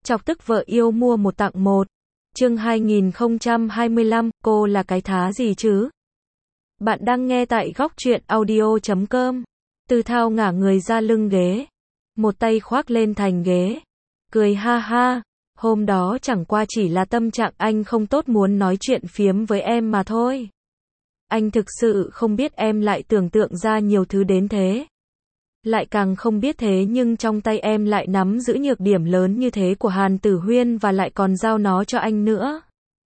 Chọc tức vợ yêu mua một tặng một. Chương 2025, cô là cái thá gì chứ? Bạn đang nghe tại góc truyện audio.com. Từ Thao ngả người ra lưng ghế, một tay khoác lên thành ghế, cười ha ha. Hôm đó chẳng qua chỉ là tâm trạng anh không tốt muốn nói chuyện phiếm với em mà thôi. Anh thực sự không biết em lại tưởng tượng ra nhiều thứ đến thế. Lại càng không biết thế nhưng trong tay em lại nắm giữ nhược điểm lớn như thế của Hàn Tử Huyên và lại còn giao nó cho anh nữa.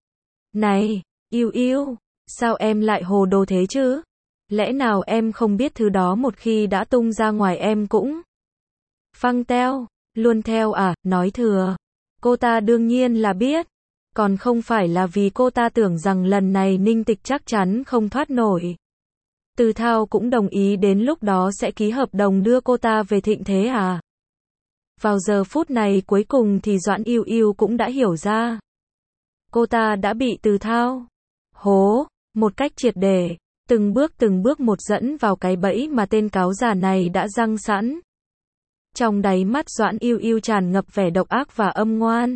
Này, yêu yêu, sao em lại hồ đồ thế chứ? Lẽ nào em không biết thứ đó một khi đã tung ra ngoài em cũng phăng teo, luôn theo à? Nói thừa. Cô ta đương nhiên là biết. Còn không phải là vì cô ta tưởng rằng lần này Ninh Tịch chắc chắn không thoát nổi. Từ Thao cũng đồng ý đến lúc đó sẽ ký hợp đồng đưa cô ta về thịnh thế à? Vào giờ phút này cuối cùng thì Doãn Yêu Yêu cũng đã hiểu ra. Cô ta đã bị Từ Thao hố một cách triệt để, từng bước một dẫn vào cái bẫy mà tên cáo già này đã giăng sẵn. Trong đáy mắt Doãn Yêu Yêu tràn ngập vẻ độc ác và âm ngoan.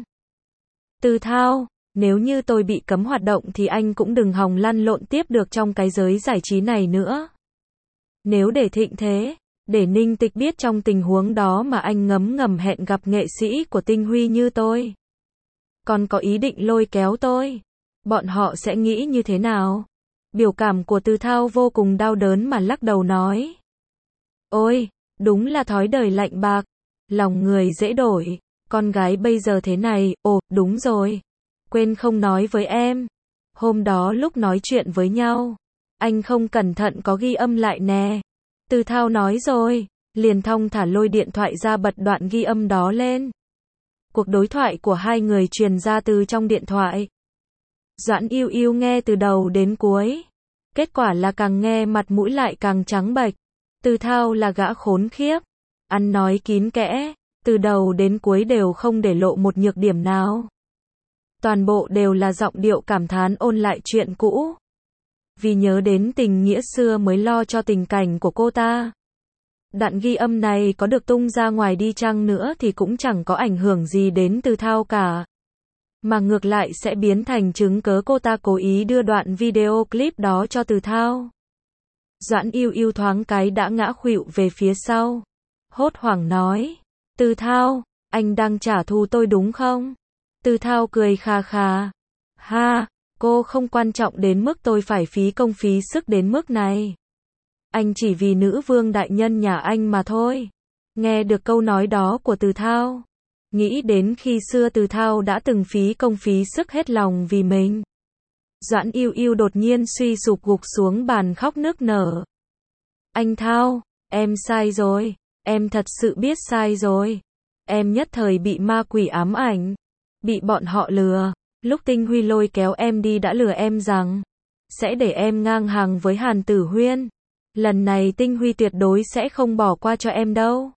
Từ Thao, nếu như tôi bị cấm hoạt động thì anh cũng đừng hòng lăn lộn tiếp được trong cái giới giải trí này nữa. Nếu để thịnh thế, để Ninh Tịch biết trong tình huống đó mà anh ngấm ngầm hẹn gặp nghệ sĩ của Tinh Huy như tôi, còn có ý định lôi kéo tôi, bọn họ sẽ nghĩ như thế nào? Biểu cảm của Từ Thao vô cùng đau đớn mà lắc đầu nói. Ôi, đúng là thói đời lạnh bạc, lòng người dễ đổi, con gái bây giờ thế này. Ồ, đúng rồi, quên không nói với em. Hôm đó lúc nói chuyện với nhau, anh không cẩn thận có ghi âm lại nè. Từ Thao nói rồi, liền thong thả lôi điện thoại ra bật đoạn ghi âm đó lên. Cuộc đối thoại của hai người truyền ra từ trong điện thoại. Doãn Yêu Yêu nghe từ đầu đến cuối. Kết quả là càng nghe mặt mũi lại càng trắng bệch. Từ Thao là gã khốn khiếp, ăn nói kín kẽ, từ đầu đến cuối đều không để lộ một nhược điểm nào. Toàn bộ đều là giọng điệu cảm thán ôn lại chuyện cũ. Vì nhớ đến tình nghĩa xưa mới lo cho tình cảnh của cô ta. Đoạn ghi âm này có được tung ra ngoài đi chăng nữa thì cũng chẳng có ảnh hưởng gì đến Từ Thao cả. Mà ngược lại sẽ biến thành chứng cớ cô ta cố ý đưa đoạn video clip đó cho Từ Thao. Doãn Yêu Yêu thoáng cái đã ngã khuỵu về phía sau. Hốt hoảng nói. Từ Thao, anh đang trả thù tôi đúng không? Từ Thao cười khà khà. Ha, cô không quan trọng đến mức tôi phải phí công phí sức đến mức này. Anh chỉ vì nữ vương đại nhân nhà anh mà thôi. Nghe được câu nói đó của Từ Thao, nghĩ đến khi xưa Từ Thao đã từng phí công phí sức hết lòng vì mình. Doãn Yêu Yêu đột nhiên suy sụp gục xuống bàn khóc nức nở. Anh Thao, em sai rồi, em thật sự biết sai rồi. Em nhất thời bị ma quỷ ám ảnh, bị bọn họ lừa. Lúc Tinh Huy lôi kéo em đi đã lừa em rằng sẽ để em ngang hàng với Hàn Tử Huyên. Lần này Tinh Huy tuyệt đối sẽ không bỏ qua cho em đâu.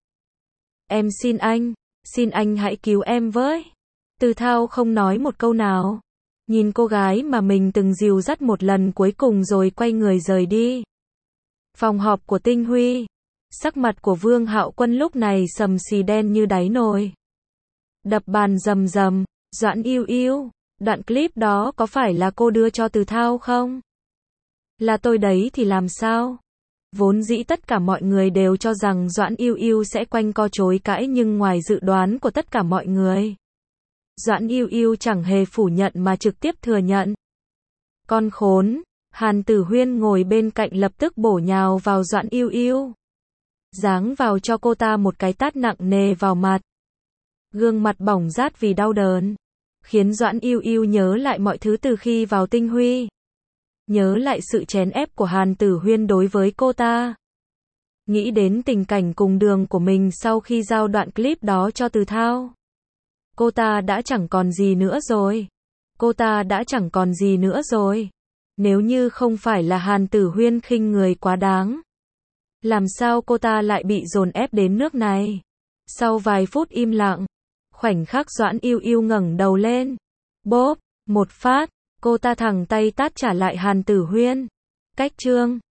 Em xin anh hãy cứu em với. Từ Thao không nói một câu nào, nhìn cô gái mà mình từng dìu dắt một lần cuối cùng rồi quay người rời đi. Phòng họp của Tinh Huy, sắc mặt của Vương Hạo Quân lúc này sầm xì đen như đáy nồi. Đập bàn rầm rầm. Doãn Yêu Yêu, đoạn clip đó có phải là cô đưa cho Từ Thao không? Là tôi đấy thì làm sao? Vốn dĩ tất cả mọi người đều cho rằng Doãn Yêu Yêu sẽ quanh co chối cãi nhưng ngoài dự đoán của tất cả mọi người, Doãn Yêu Yêu chẳng hề phủ nhận mà trực tiếp thừa nhận. Con khốn! Hàn Tử Huyên ngồi bên cạnh lập tức bổ nhào vào Doãn Yêu Yêu, giáng vào cho cô ta một cái tát nặng nề vào mặt. Gương mặt bỏng rát vì đau đớn, khiến Doãn Yêu Yêu nhớ lại mọi thứ từ khi vào Tinh Huy. Nhớ lại sự chèn ép của Hàn Tử Huyên đối với cô ta. Nghĩ đến tình cảnh cùng đường của mình sau khi giao đoạn clip đó cho Từ Thao. Cô ta đã chẳng còn gì nữa rồi. Cô ta đã chẳng còn gì nữa rồi. Nếu như không phải là Hàn Tử Huyên khinh người quá đáng, làm sao cô ta lại bị dồn ép đến nước này? Sau vài phút im lặng, khoảnh khắc Doãn Yêu Yêu ngẩng đầu lên. Bốp, một phát, cô ta thẳng tay tát trả lại Hàn Tử Huyên. Cách chương